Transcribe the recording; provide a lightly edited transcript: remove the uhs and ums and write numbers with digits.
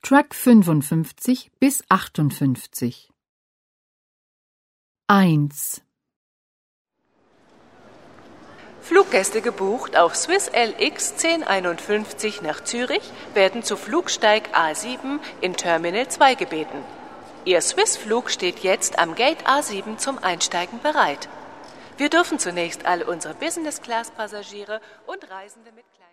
Track 55 bis 58. 1. Fluggäste gebucht auf Swiss LX 1051 nach Zürich werden zu Flugsteig A7 in Terminal 2 gebeten. Ihr Swiss-Flug steht jetzt am Gate A7 zum Einsteigen bereit. Wir dürfen zunächst alle unsere Business-Class-Passagiere und Reisende mit kleinen